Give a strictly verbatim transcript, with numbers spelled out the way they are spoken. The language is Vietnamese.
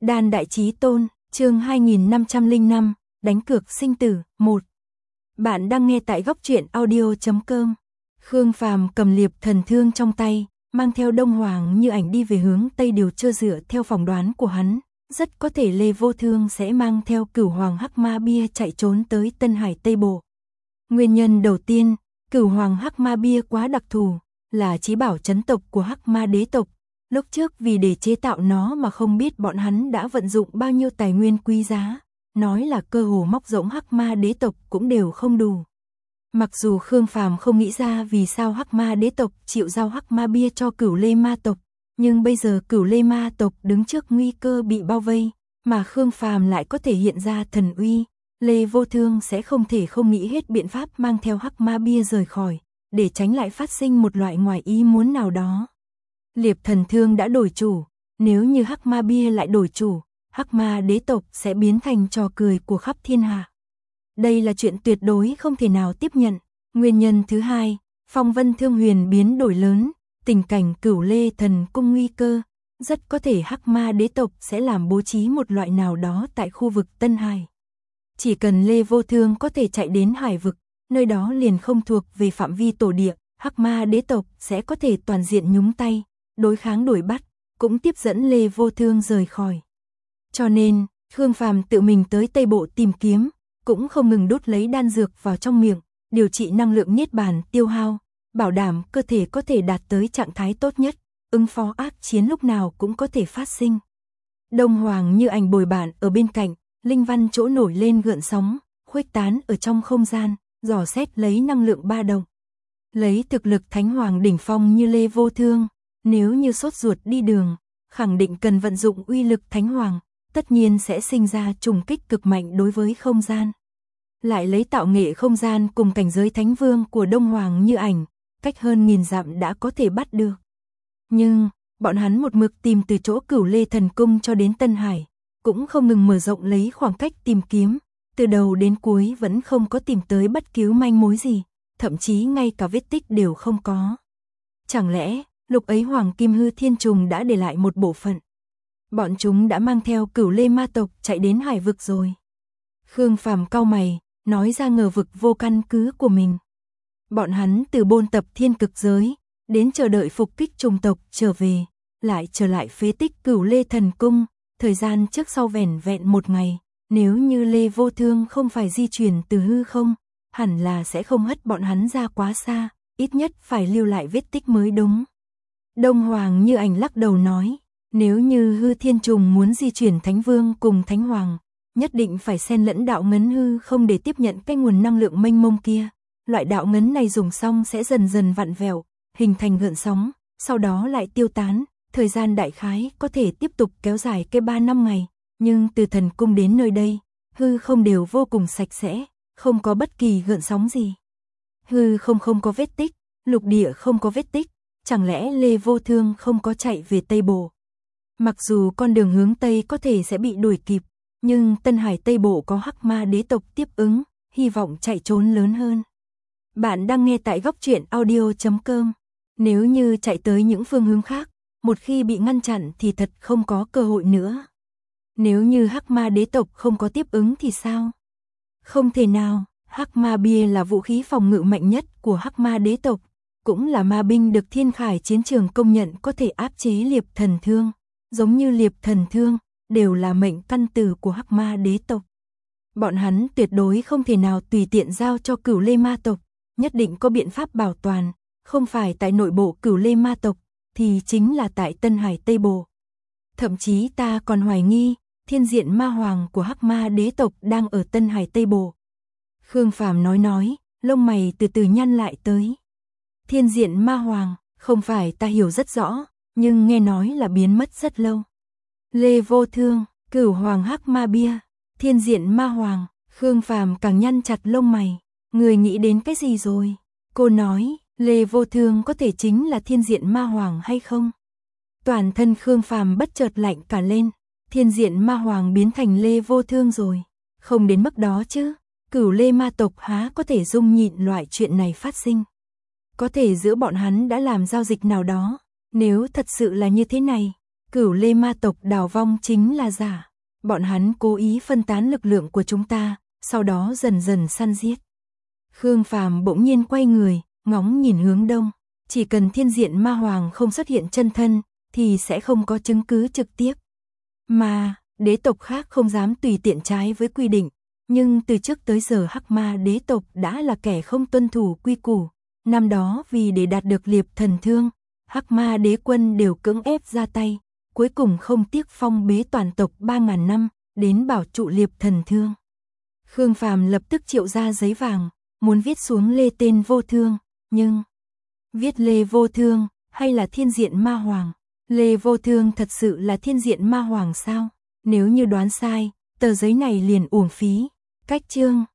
Đan Đại Chí Tôn, chương hai nghìn năm trăm lẻ năm, đánh cược sinh tử, một. Bạn đang nghe tại góc truyện audio chấm com. Khương Phàm cầm liệp thần thương trong tay, mang theo Đông Hoàng Như Ảnh đi về hướng Tây Điều Trơ. Dựa theo phỏng đoán của hắn, rất có thể Lê Vô Thương sẽ mang theo Cửu Hoàng Hắc Ma Bia chạy trốn tới Tân Hải Tây Bộ. Nguyên nhân đầu tiên, Cửu Hoàng Hắc Ma Bia quá đặc thù, là chí bảo chấn tộc của Hắc Ma đế tộc. Lúc trước vì để chế tạo nó mà không biết bọn hắn đã vận dụng bao nhiêu tài nguyên quý giá, nói là cơ hồ móc rỗng Hắc Ma đế tộc cũng đều không đủ. Mặc dù Khương Phàm không nghĩ ra vì sao Hắc Ma đế tộc chịu giao Hắc Ma Bia cho Cửu Lê Ma tộc, nhưng bây giờ Cửu Lê Ma tộc đứng trước nguy cơ bị bao vây, mà Khương Phàm lại có thể hiện ra thần uy, Lê Vô Thương sẽ không thể không nghĩ hết biện pháp mang theo Hắc Ma Bia rời khỏi, để tránh lại phát sinh một loại ngoài ý muốn nào đó. Liệp thần thương đã đổi chủ, nếu như Hắc Ma Bia lại đổi chủ, Hắc Ma đế tộc sẽ biến thành trò cười của khắp thiên hạ. Đây là chuyện tuyệt đối không thể nào tiếp nhận. Nguyên nhân thứ hai, phong vân thương huyền biến đổi lớn, tình cảnh Cửu Lê thần cung nguy cơ, rất có thể Hắc Ma đế tộc sẽ làm bố trí một loại nào đó tại khu vực Tân Hải. Chỉ cần Lê Vô Thương có thể chạy đến hải vực, nơi đó liền không thuộc về phạm vi tổ địa, Hắc Ma đế tộc sẽ có thể toàn diện nhúng tay, đối kháng đuổi bắt, cũng tiếp dẫn Lê Vô Thương rời khỏi. Cho nên, Khương Phàm tự mình tới Tây Bộ tìm kiếm, cũng không ngừng đút lấy đan dược vào trong miệng, điều trị năng lượng niết bàn tiêu hao, bảo đảm cơ thể có thể đạt tới trạng thái tốt nhất, ứng phó ác chiến lúc nào cũng có thể phát sinh. Đông Hoàng Như Ảnh bồi bạn ở bên cạnh, linh văn chỗ nổi lên gợn sóng, khuếch tán ở trong không gian, dò xét lấy năng lượng ba động. Lấy thực lực Thánh Hoàng đỉnh phong như Lê Vô Thương, nếu như sốt ruột đi đường, khẳng định cần vận dụng uy lực Thánh Hoàng, tất nhiên sẽ sinh ra trùng kích cực mạnh đối với không gian. Lại lấy tạo nghệ không gian cùng cảnh giới Thánh Vương của Đông Hoàng Như Ảnh, cách hơn nghìn dặm đã có thể bắt được. Nhưng, bọn hắn một mực tìm từ chỗ Cửu Lê thần cung cho đến Tân Hải, cũng không ngừng mở rộng lấy khoảng cách tìm kiếm, từ đầu đến cuối vẫn không có tìm tới bất cứ manh mối gì, thậm chí ngay cả vết tích đều không có. Chẳng lẽ, lúc ấy Hoàng Kim Hư Thiên Trùng đã để lại một bộ phận? Bọn chúng đã mang theo Cửu Lê ma tộc chạy đến hải vực rồi. Khương Phàm cau mày, nói ra ngờ vực vô căn cứ của mình. Bọn hắn từ bôn tập thiên cực giới, đến chờ đợi phục kích trùng tộc trở về, lại trở lại phế tích Cửu Lê thần cung, thời gian trước sau vẻn vẹn một ngày, nếu như Lê Vô Thương không phải di chuyển từ hư không, hẳn là sẽ không hất bọn hắn ra quá xa, ít nhất phải lưu lại vết tích mới đúng. Đông Hoàng Như Ảnh lắc đầu nói, nếu như Hư Thiên Trùng muốn di chuyển Thánh Vương cùng Thánh Hoàng, nhất định phải xen lẫn đạo ngấn hư không để tiếp nhận cái nguồn năng lượng mênh mông kia. Loại đạo ngấn này dùng xong sẽ dần dần vặn vẹo, hình thành gợn sóng, sau đó lại tiêu tán, thời gian đại khái có thể tiếp tục kéo dài cái ba năm ngày, nhưng từ thần cung đến nơi đây, hư không đều vô cùng sạch sẽ, không có bất kỳ gợn sóng gì. Hư không không có vết tích, lục địa không có vết tích, chẳng lẽ Lê Vô Thương không có chạy về Tây Bộ? Mặc dù con đường hướng Tây có thể sẽ bị đuổi kịp, nhưng Tân Hải Tây Bộ có Hắc Ma đế tộc tiếp ứng, hy vọng chạy trốn lớn hơn. Bạn đang nghe tại góc truyện audio chấm com. Nếu như chạy tới những phương hướng khác, một khi bị ngăn chặn thì thật không có cơ hội nữa. Nếu như Hắc Ma đế tộc không có tiếp ứng thì sao? Không thể nào, Hắc Ma Bia là vũ khí phòng ngự mạnh nhất của Hắc Ma đế tộc, cũng là ma binh được Thiên Khải chiến trường công nhận có thể áp chế liệp thần thương, giống như liệp thần thương, đều là mệnh căn tử của Hắc Ma đế tộc. Bọn hắn tuyệt đối không thể nào tùy tiện giao cho Cửu Lê ma tộc, nhất định có biện pháp bảo toàn, không phải tại nội bộ Cửu Lê ma tộc, thì chính là tại Tân Hải Tây Bộ. Thậm chí ta còn hoài nghi, thiên diện ma hoàng của Hắc Ma đế tộc đang ở Tân Hải Tây Bộ. Khương Phàm nói nói, lông mày từ từ nhăn lại tới. Thiên diện ma hoàng, không phải ta hiểu rất rõ, nhưng nghe nói là biến mất rất lâu. Lê Vô Thương, Cửu Hoàng Hắc Ma Bia, thiên diện ma hoàng, Khương Phàm càng nhăn chặt lông mày. Người nghĩ đến cái gì rồi? Cô nói, Lê Vô Thương có thể chính là thiên diện ma hoàng hay không? Toàn thân Khương Phàm bất chợt lạnh cả lên, thiên diện ma hoàng biến thành Lê Vô Thương rồi. Không đến mức đó chứ, Cửu Lê ma tộc há có thể dung nhịn loại chuyện này phát sinh. Có thể giữa bọn hắn đã làm giao dịch nào đó, nếu thật sự là như thế này, Cửu Lê ma tộc đào vong chính là giả. Bọn hắn cố ý phân tán lực lượng của chúng ta, sau đó dần dần săn giết. Khương Phàm bỗng nhiên quay người, ngóng nhìn hướng đông. Chỉ cần thiên diện ma hoàng không xuất hiện chân thân, thì sẽ không có chứng cứ trực tiếp. Mà, đế tộc khác không dám tùy tiện trái với quy định. Nhưng từ trước tới giờ Hắc Ma đế tộc đã là kẻ không tuân thủ quy củ. Năm đó vì để đạt được liệp thần thương, Hắc Ma đế quân đều cưỡng ép ra tay. Cuối cùng không tiếc phong bế toàn tộc ba ngàn năm, đến bảo trụ liệp thần thương. Khương Phàm lập tức triệu ra giấy vàng, muốn viết xuống Lê tên vô thương, nhưng... Viết Lê vô thương, hay là thiên diện ma hoàng? Lê vô thương thật sự là thiên diện ma hoàng sao? Nếu như đoán sai, tờ giấy này liền uổng phí. Cách chương